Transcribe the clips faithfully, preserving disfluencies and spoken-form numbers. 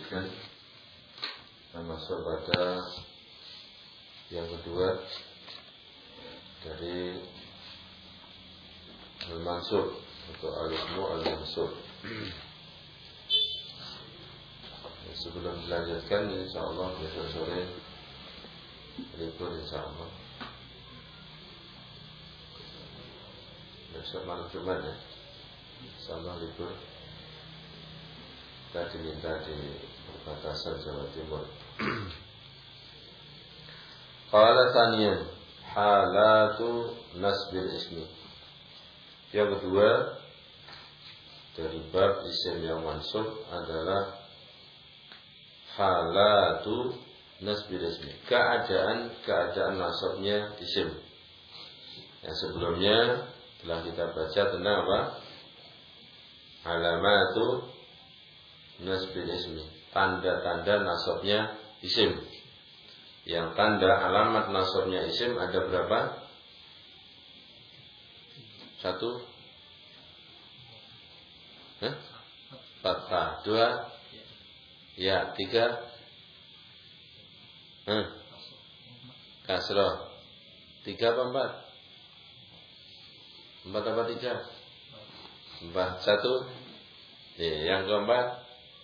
lanjutkan masuk pada yang kedua dari al-mansub atau al-ismu al-mansub. Sebelum dilanjutkan, insyaallah besok sore libur insyaallah. Besok malam Jumat ya, insyaallah libur. Kita diminta di perbatasan Jawa Timur. Qala tsaniyan halatu nasbil ismi. Yang kedua dari bab isim yang mansub adalah halatu nasbil ismi, keadaan keadaan nasabnya isim. Yang sebelumnya telah kita baca tentang apa? Alamatu nasbil ismi, tanda-tanda nasabnya isim. Yang tanda alamat nasabnya isim ada berapa? Satu, Hah? Fathah. Dua, ya. Tiga, Hah? Kasroh. Tiga apa empat? Empat apa tiga? Empat. Satu, ya. Yang keempat,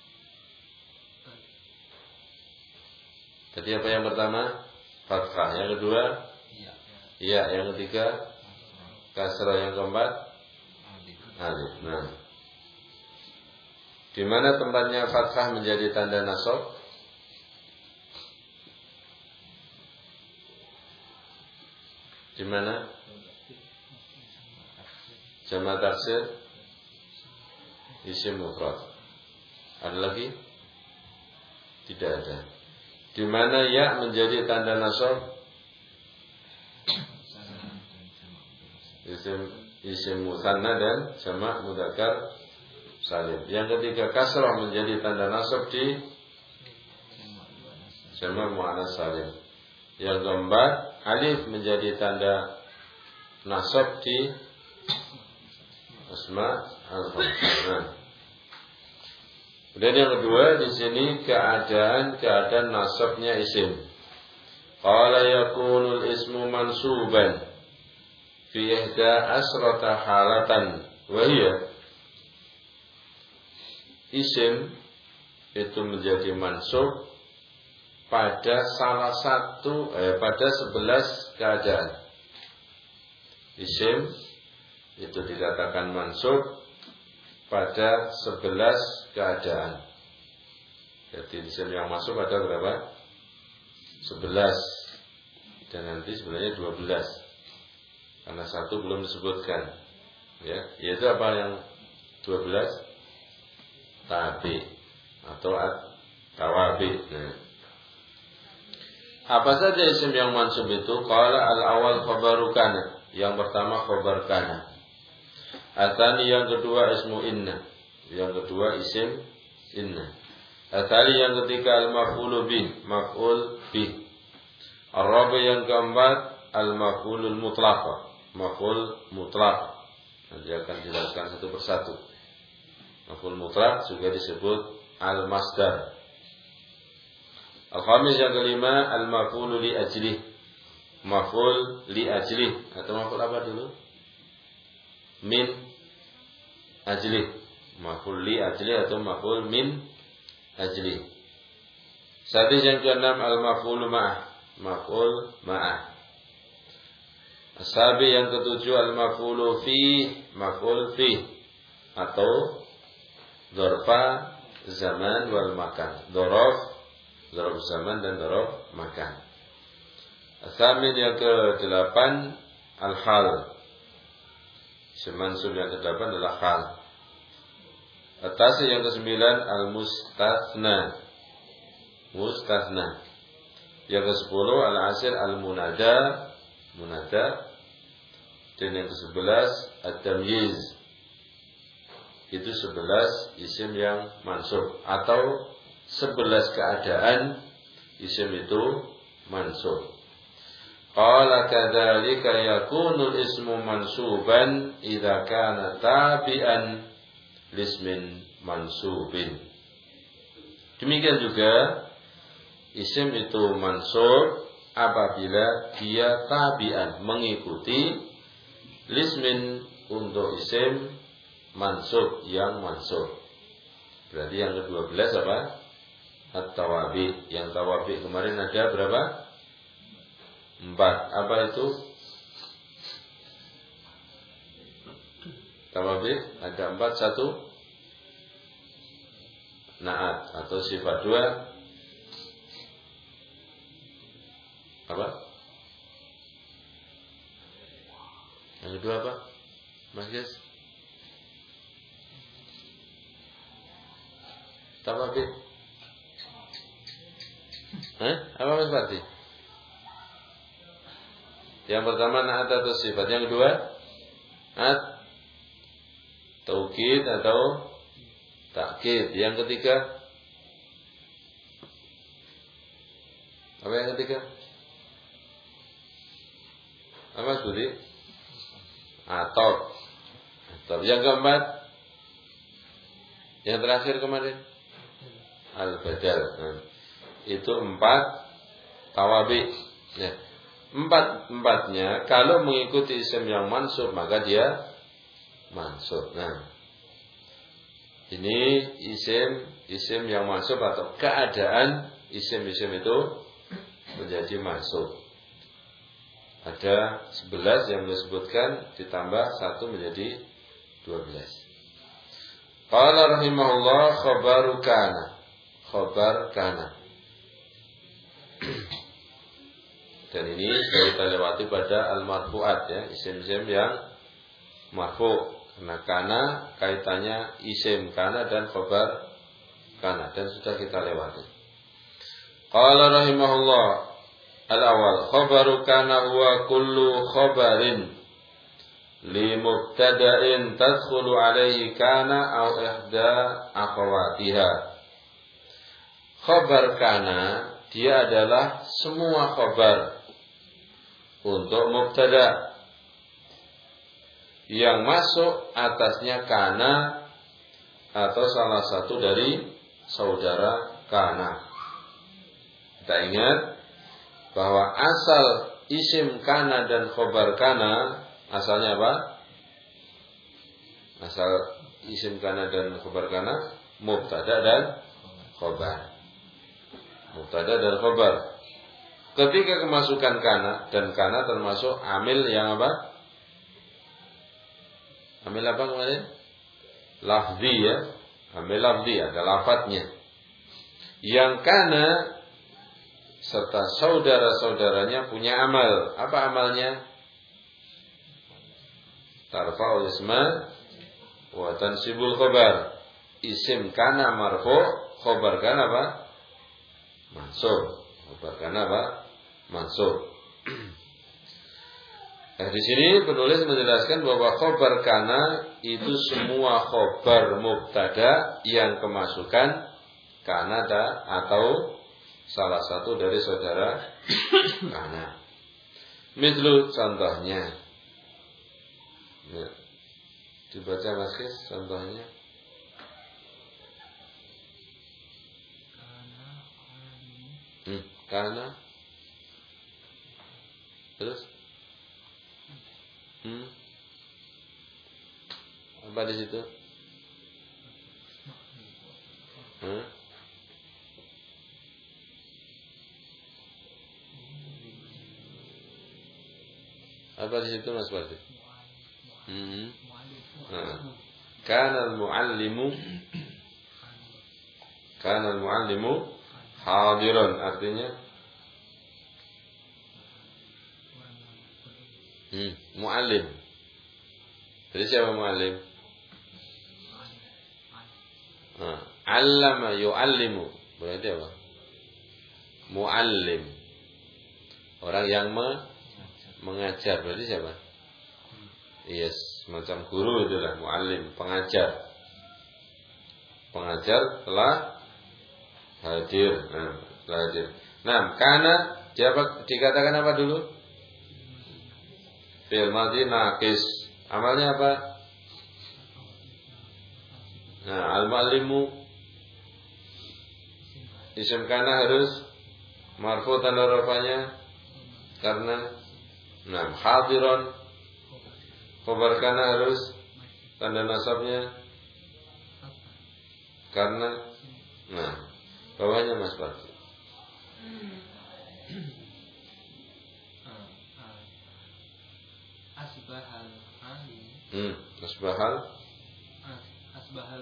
tadi apa yang pertama? Fathah. Yang kedua? Iya. Yang ketiga? Kasrah. Yang keempat? Alif. Nah, di mana tempatnya fathah menjadi tanda nasab? Di mana? Jamak taksir, isim mufrad. Ada lagi? Tidak ada. Di mana ya menjadi tanda nasab? Isim isim musanna dan jamak mudzakkar salim. Yang ketiga kasrah menjadi tanda nasab di jamak muannas salim. Yang keempat alif menjadi tanda nasab di asma al-khamsah. Dan yang kedua di sini keadaan keadaan nasabnya isim. Qala yakunul ismu mansuban fi ihda asrata halatan wa hiya, isim itu menjadi mansub pada salah satu eh, pada sebelas keadaan. Isim itu dikatakan mansub pada sebelas keadaan. Jadi isim yang masuk ada berapa? Sebelas. Dan nanti sebenarnya dua belas. Karena satu belum disebutkan. Ya, yaitu apa yang dua belas? Tabi atau tawabi. Nah, apa saja isim yang mansub itu? Qala al-awwal khabaru kana. Yang pertama khabar kana. Atsani yang kedua ismu inna. Yang kedua isim inna. Atsali yang ketiga al-maf'ulu bih, maf'ul bih. Ar-rabi yang keempat al-maf'ulul mutlaq, maf'ul mutlaq. Nanti akan dijelaskan satu persatu. Maf'ul mutlaq juga disebut al-masdar. Al-khamis yang kelima al-maf'ulu li ajlih, maf'ul li ajlih atau maf'ul apa dulu? Min ajlih, maf'ul li ajlih atau maf'ul min ajlih. Sadis yang keenam al-maf'ulu ma'ah, maf'ul ma'ah. Asabi yang ketujuh al-maf'ulu fi, maf'ul fi atau dzarfa zaman wal makan. Dzaraf, dzaraf zaman dan dzaraf makan. Asamin yang kedelapan al-hal. Semansub yang kedelapan adalah hal. Atas yang kesembilan al-mustatsna, mustatsna. Yang kesepuluh al-asir al-munada, munada. Dan yang kesebelas at-tamyiz. Itu sebelas isim yang mansub atau sebelas keadaan isim itu mansub. Qala kadzalika yakunu al-ismu mansuban idza kana tabi'an lismin mansubin. Demikian juga isim itu mansub apabila dia tabi'an, mengikuti lismin untuk isim mansub yang mansub. Berarti yang kedua belas apa? At-tawabi. Yang tawabi kemarin ada berapa? Empat. Apa itu? Tawabi ada empat. Satu naat atau sifat. Dua apa? Yang kedua apa? Mas Ges? Tawabi. Hah? Apa Mas Fardi? Yang pertama naat atau sifat. Yang kedua at taukid atau takkid. Yang ketiga apa yang ketiga? Apa Budi? Atau atau yang keempat, yang terakhir kemarin al-badal. Nah, itu empat tawabi. Ya. Empat empatnya kalau mengikuti isim yang mansub maka dia mansub. Nah, ini isim isim yang mansub atau keadaan isim-isim itu menjadi mansub. Ada sebelas yang disebutkan ditambah satu menjadi dua belas. Qala rahimahullah khabaru kana. Khabar kana. Dan ini kita lewati pada al-marfu'at ya, isim-isim yang marfu'. Karena kana kaitannya isim kana dan khabar kana dan sudah kita lewati. Qala rahimahullah al-awwal khabaru kana huwa kullu khabarin li mubtada'in tadkhulu alaihi kana aw ihda akhawatiha. Khabar kana dia adalah semua khabar untuk mubtada yang masuk atasnya kana atau salah satu dari saudara kana. Kita ingat bahwa asal isim kana dan khabar kana asalnya apa? Asal isim kana dan khabar kana mubtada dan khabar. Mubtada dan khabar. Ketika kemasukan kana, dan kana termasuk amil yang apa? Amil apa kemarin? Lafzi ya. Amil lafzi, ada lafadznya. Yang kana serta saudara-saudaranya punya amal. Apa amalnya? Tarfa'ul isma wa tansibul khabar. Isim kana marfu', khabar kana apa? Mansub. Khabar kana apa? Mansub. Nah, di sini penulis menjelaskan bahwa khabar kana itu semua khabar mubtada yang kemasukan kana atau salah satu dari saudara kana. Mislu contohnya. Ya. Dibaca Mas Kis contohnya. Hmm, kana. Terus? Hmm. Apa di situ? Hmm? Apa di situ Mas Fardi? Hmm. Nah. Kana al-muallimu Kana al-muallimu hadiran, artinya hmm, muallim. Jadi siapa muallim? Ah, allama yuallimu. Berarti apa? Muallim. Orang yang me mengajar. Berarti siapa? Yes, semacam guru itulah muallim, pengajar. Pengajar telah hadir. Nah, telah hadir. Nah, karena dia dikatakan apa dulu? Fi'il madhi naqis. Amalnya apa? Nah, al-muallimu Isim kana harus marfu tanda rafanya karena nah hadiron. Khabar kana harus tanda nasabnya karena nah bawahnya Mas Bakti. Asbahal alim. Hmm, asbahal. Asbahal.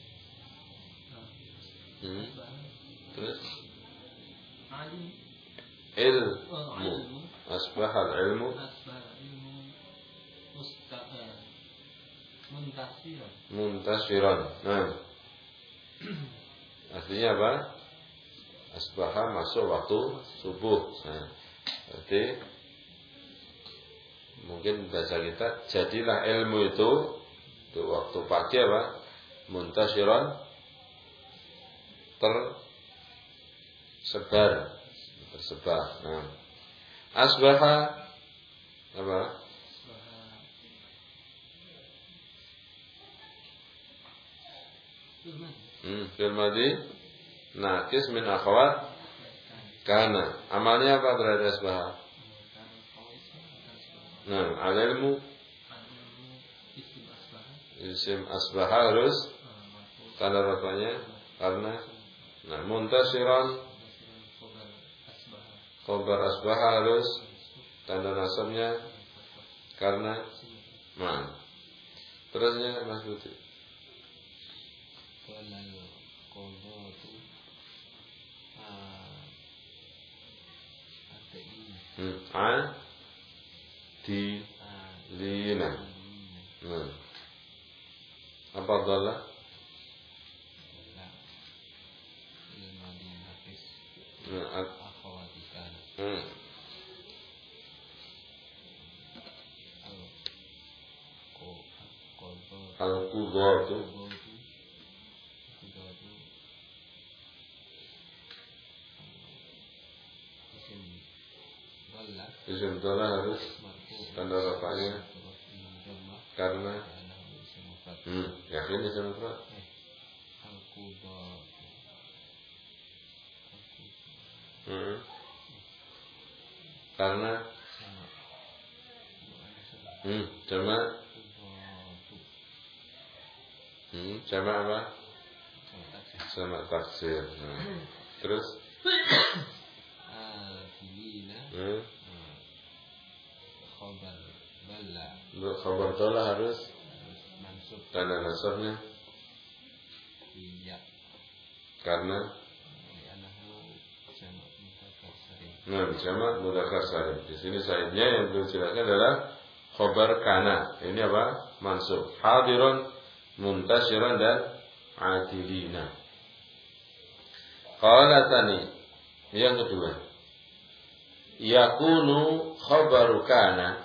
Hmm. Terus alim. Ilmu. Asbahal ilmu. Asbahal ilmu. Mustaqil. Muntasiran. Muntasiran. Nah. Artinya apa? Asbaha masuk waktu subuh. Nah, berarti mungkin bahasa kita jadilah ilmu itu di waktu pagi apa? Muntasiran, tersebar, tersebar. Nah, asbaha apa? Hmm, fil madhi nakis min akhwat kana. Amalnya apa berarti asbaha? Nah, al-ilmu isim asbaha harus tanda rafanya karena nah muntasiran khabar asbaha harus tanda nasabnya karena nah. Terusnya Mas Budi. Qalal qadatu Hmm, a di lina. Nah. Apa dalla? Nah, akhawatikan. Hmm. Al-qudatu. Isim dalla harus tanda rafanya karena hmm, yakin isim mufrad. Hmm. Karena hmm, jama hmm, jama apa? Jama taksir. Nah. Terus hmm. Khabar bala. Untuk khabar dalla harus tanda nasabnya iya karena nah jamak mudzakkar salim. Di sini saidnya yang belum jelaskan adalah khabar kana. Ini apa? Mansub. Hadirun, muntasiran dan adilina. Qala tsani. Yang kedua. Yakunu khabaru kana.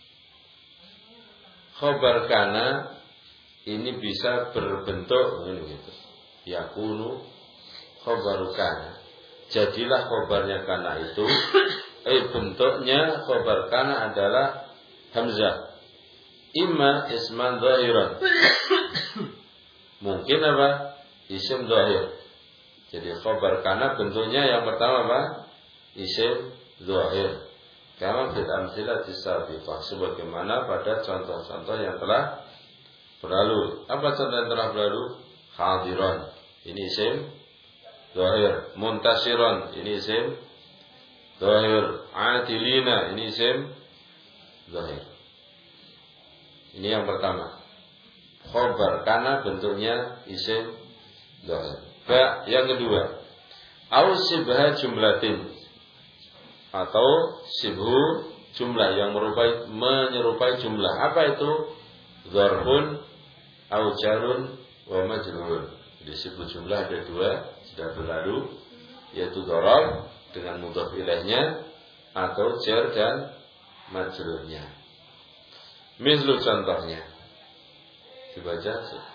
Khabar kana ini bisa berbentuk ini gitu. Yakunu khabaru kana. Jadilah khabarnya kana itu eh bentuknya khabar kana adalah hamzah. Imma isman zahiran. Mungkin apa? Isim zahir. Jadi khabar kana bentuknya yang pertama apa? Isim zahir. Kama fil amthilati sabiqah, sebagaimana pada contoh-contoh yang telah berlalu. Apa contoh yang telah berlalu? Hadiran. Ini isim zahir. Muntasiran, ini isim zahir. Adilina, ini isim zahir. Ini yang pertama. Khabar kana bentuknya isim zahir. Ba, yang kedua. Au sibha jumlatin, atau sibhu jumlah yang merupai menyerupai jumlah. Apa itu? Dzarfun au jarun wa majrur. Di sibhu jumlah ada dua sudah berlalu, yaitu dzaraf dengan mudhaf ilaihnya atau jar dan majrurnya. Mislu contohnya. Dibaca.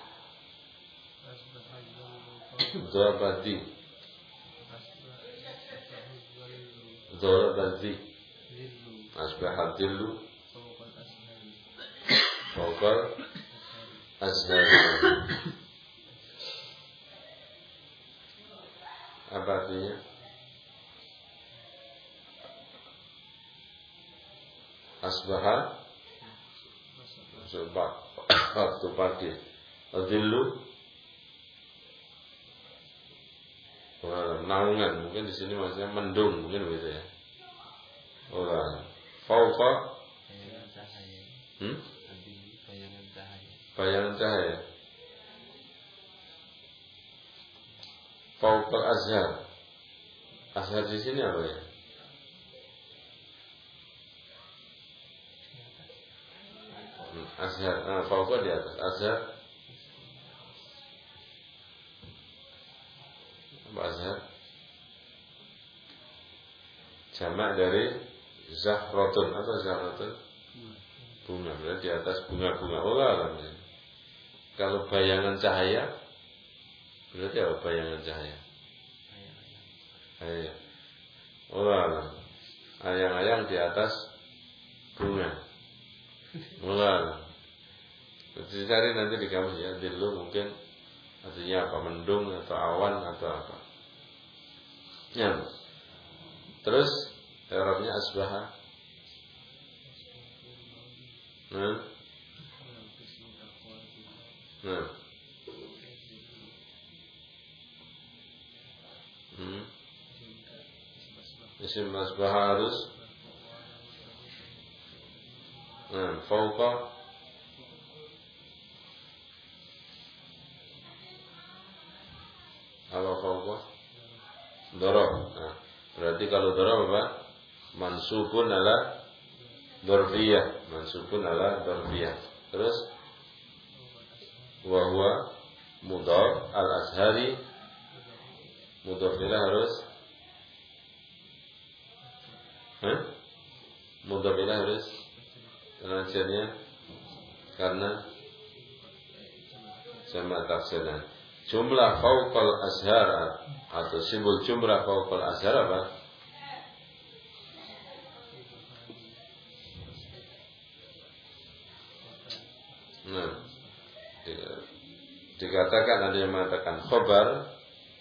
Dzarabati. Dzarabati. Asbahat dillu fawqa azhari. Apa artinya? Asbaha sebab waktu pagi. Adillu naungan, mungkin di sini maksudnya mendung, mungkin begitu ya. Orang fauqa bayangan cahaya. Hmm? Adillu bayangan cahaya. Bayangan cahaya. Fauqal azhar. Azhar di sini apa ya? Hmm, azhar, ah, fauqa di atas. Azhar. Apa azhar? Jamak dari zahratun. Apa zahratun? Bunga. Berarti di atas bunga-bunga. Oh, alhamdulillah. Kalau bayangan cahaya, berarti apa bayangan cahaya? Ayang. Oh, alhamdulillah. Ayang-ayang di atas bunga. Oh, alhamdulillah. Dicari nanti di kamus ya. Dillu mungkin artinya apa? Mendung atau awan atau apa? Ya. Terus i'rabnya asbaha. Nah. Nah. Hmm. Isim asbaha harus. Nah, fauqa. Apa fauqa? Dorob. Nah, berarti kalau dorob apa? Mansubun ala dorfiyah. Mansubun ala dorfiyah. Terus wahwa mudhaf al-azhari. Mudhaf ilaih harus Hah? Mudhaf ilaih harus penasihatnya karena sama taksirnya. Jumlah fauqal azhar atau simbol jumlah fauqal azhar apa? Nah, dikatakan ada yang mengatakan khobar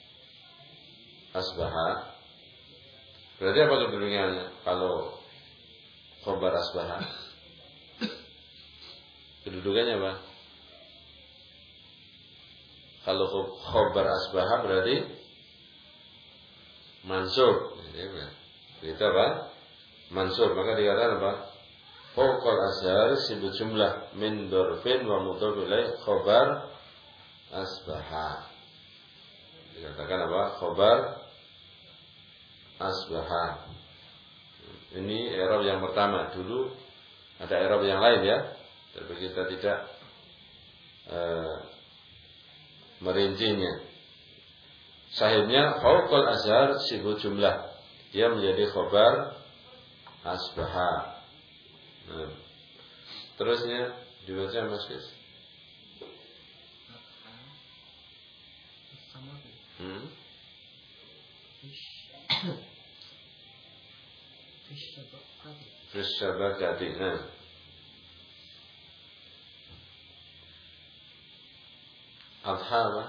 asbaha. Berarti apa kedudukannya kalau khobar asbaha? Kedudukannya apa? Kalau khobar asbaha berarti mansub. Itu apa? Mansub. Maka dikatakan apa? Fauqal azhar sibut jumlah min dorfin wa mudhaf ilaih khobar asbaha. Dikatakan apa? Khobar asbaha. Ini i'rab yang pertama. Dulu ada i'rab yang lain ya, tapi kita tidak uh, merincinya. Sahibnya fauqal azhar sibut jumlah. Dia menjadi khobar asbaha. Nah, terusnya dibaca Mas Kis. Hmm? Fish syabakati. Nah. Adha apa?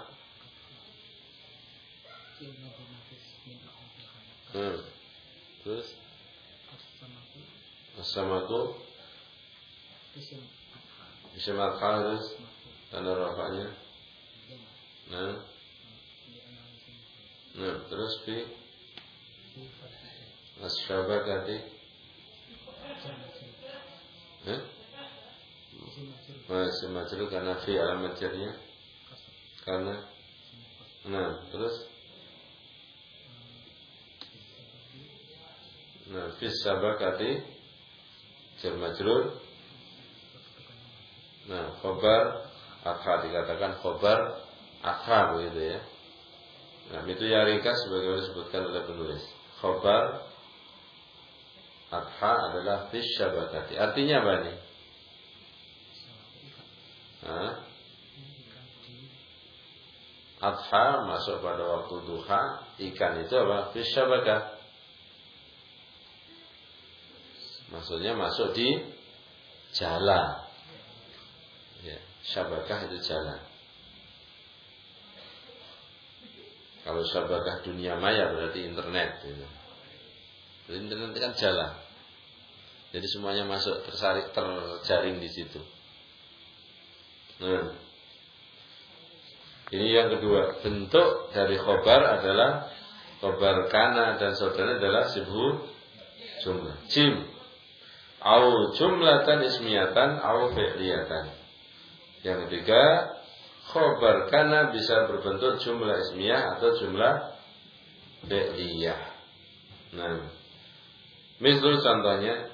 Hmm. Terus As-samaku Isim adha harus tanda rafa'nya. Nah. Nah, terus fi As-syabakati. Eh? Masih majrur karena fi alamat jarnya. Karena nah, terus nah, fi syabakati jar majrur. Nah, khobar akha dikatakan khobar akha begitu ya. Nah, itu yang ringkas sebagaimana disebutkan oleh penulis. Khobar akha adalah fi syabakati. Artinya apa nih? Hah? Adha masuk pada waktu duha. Ikan itu apa? Fi syabakah. Maksudnya masuk di jalan. Ya, syabakah itu jalan. Kalau syabakah dunia maya berarti internet. Gitu. Internet kan jalan. Jadi semuanya masuk tersarik terjaring di situ. Nah, ini yang kedua. Bentuk dari khobar adalah khobar kana dan saudaranya adalah sibhu jumlah. Jim. Au jumlatan ismiyatan au fi'liyatan. Yang ketiga, khobar kana bisa berbentuk jumlah ismiyah atau jumlah fi'liyah. Nah, misal contohnya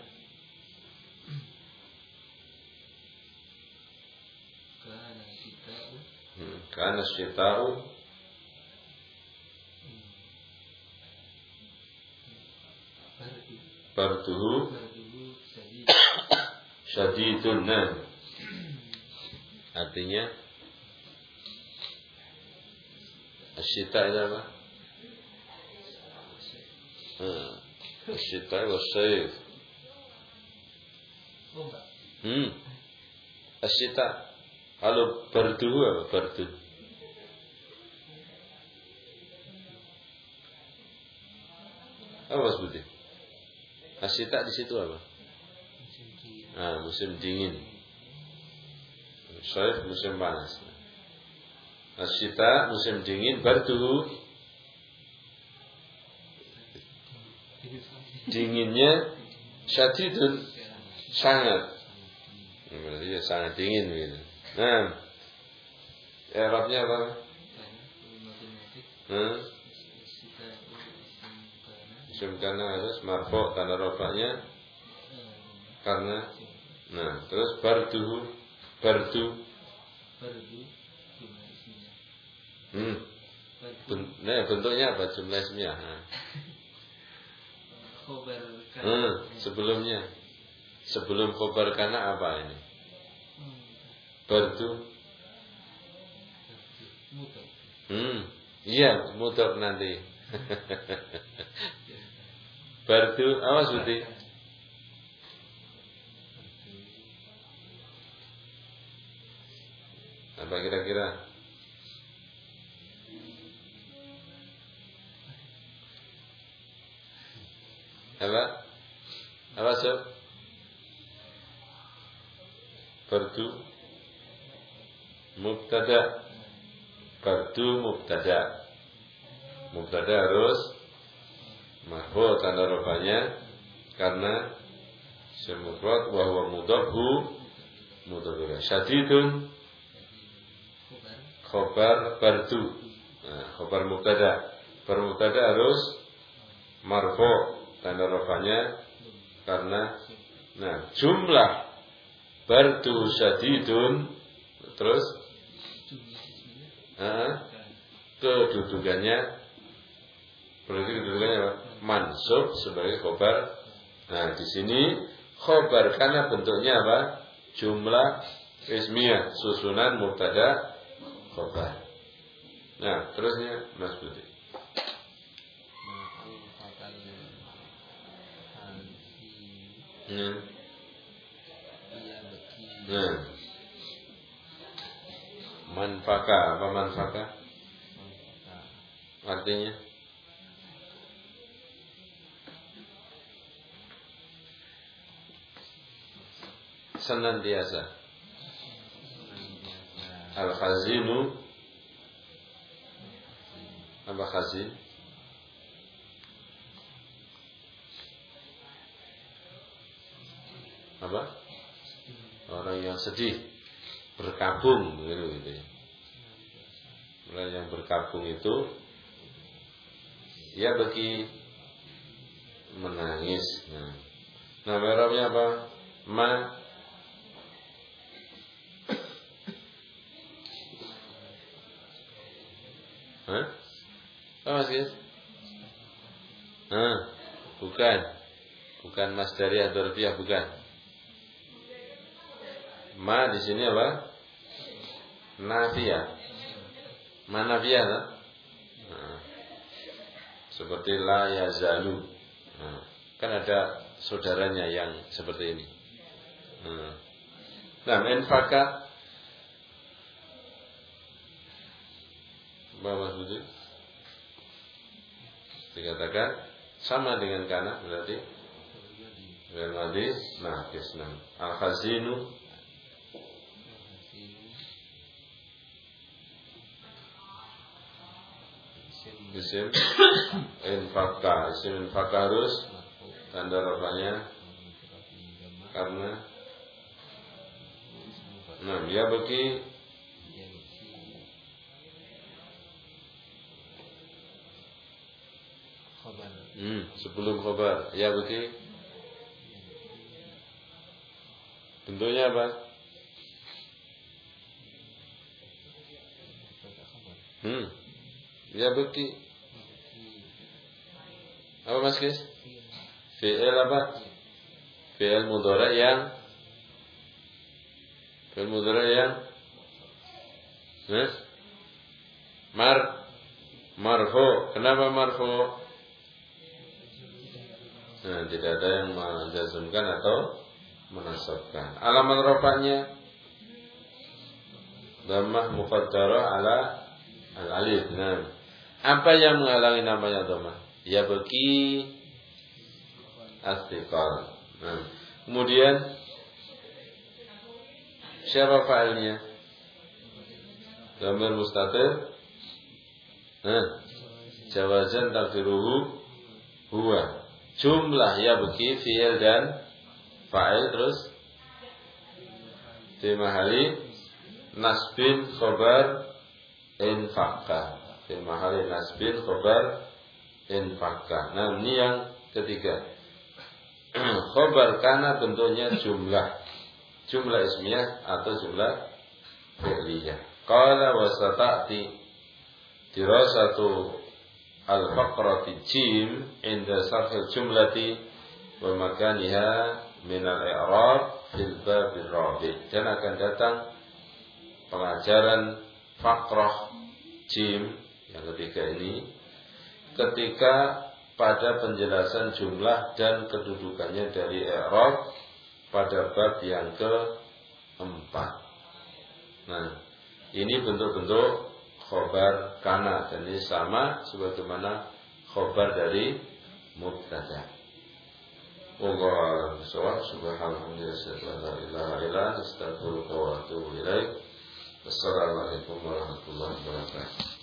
kana syita'u barduhu syadidun. Nah, artinya asyita itu apa? Hmm. Asyita wasayf. Hmm. Asyita. Kalau barduhu apa? Bardu. Apa sebutnya? Asyita di situ apa? Ah, musim dingin. Sayf musim panas. Asyita musim dingin, barduhu dinginnya syadidun sangat. Berarti ya sangat dingin gitu. Nah, Arabnya apa? Hmm? Musim kana harus marfu tanda rafa'nya karena nah, terus barduhu bardu Hmm. Nah, bentuknya apa? Jumlah ismiyah. Nah. Hmm, sebelumnya sebelum khobar kana apa ini? Bardu. Hmm, iya, mudhaf nanti. Bardu, awas Budi. Apa kira-kira? Apa? Apa sob? Bardu mubtada. Bardu mubtada. Mubtada harus marfu tanda rafanya karena semufrad wa huwa mudhafhu mudhaf. Syadidun khobar bardu. Nah, khobar mubtada. Khobar mubtada harus marfu tanda rafanya karena nah jumlah bardu syadidun terus uh, kedudukannya berarti kedudukannya apa? Mansub sebagai khobar. Nah di sini khobar karena bentuknya apa? Jumlah ismiyah susunan mubtada khobar. Nah terusnya Mas Budi. Hmm. Nah, manfaka apa manfaka? Artinya senantiasa. Al-khazinu apa khazin? Apa? Orang yang sedih berkabung gitu, gitu ya. Orang yang berkabung itu ya bagi menangis. Nah, nama Arabnya apa? Ma Hah? Apa sih? Ah, bukan. Bukan masdariyah dzarfiyah, bukan. Ma di sini apa? Nafiyah. Ma nafiyah kan? Nah, seperti la yazalu. Nah, kan ada saudaranya yang seperti ini. Nah, nah infaka apa maksudnya? dikatakan sama dengan kana berarti fi'il madhi naqis. Al-khazinu isim infaka, isim infaka harus tanda rafanya karena nah ya bagi hmm, sebelum khabar ya bagi bentuknya apa? Hmm, ya bagi apa Mas Kis? Fi'il apa? Fi'il mudhari yang Fi'il mudhari yang Mas? Mar Marfu. Kenapa marfu? Nah, tidak ada yang menjazmkan atau menasabkan. Alamat rafa'nya dhammah muqaddarah ala al-alif. Nah, apa yang menghalangi namanya dhammah? Ya bagi astiqal. Nah, kemudian siapa fa'ilnya? Dhamir mustatir. Nah, jawazan takdiruhu huwa. Jumlah ya bagi fi'il dan fa'il terus fi mahali nasbin khabar infaqah. Fi mahali nasbin khabar infaqah. Nah, ini yang ketiga. Khabar kana bentuknya jumlah. Jumlah ismiyah atau jumlah fi'liyah. Qala wa sata'ti dirasatu al-faqrati jim inda sarhil jumlati wa makaniha min al-i'rab fil babil rabi'. Dan akan datang pengajaran faqrah jim yang ketiga ini ketika pada penjelasan jumlah dan kedudukannya dari i'rab pada bab yang keempat. Nah, ini bentuk-bentuk khobar kana dan ini sama sebagaimana khobar dari mubtada. Wallahu a'lam. Subhanallah la ilaha illa anta astaghfiruka wa atubu ilaik. Wassalamualaikum warahmatullahi wabarakatuh.